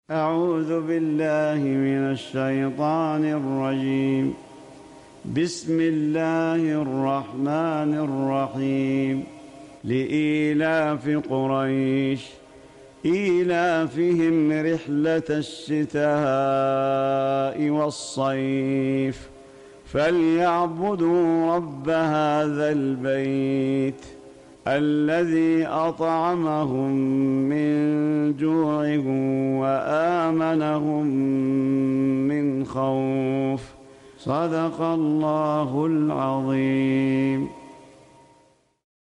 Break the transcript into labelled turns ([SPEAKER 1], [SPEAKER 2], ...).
[SPEAKER 1] أعوذ بالله من الشيطان الرجيم. بسم الله الرحمن الرحيم. لإيلاف قريش إيلافهم رحلة الشتاء والصيف فليعبدوا رب هذا البيت الذي أطعمهم من جوع وآمنهم من خوف. صدق الله العظيم.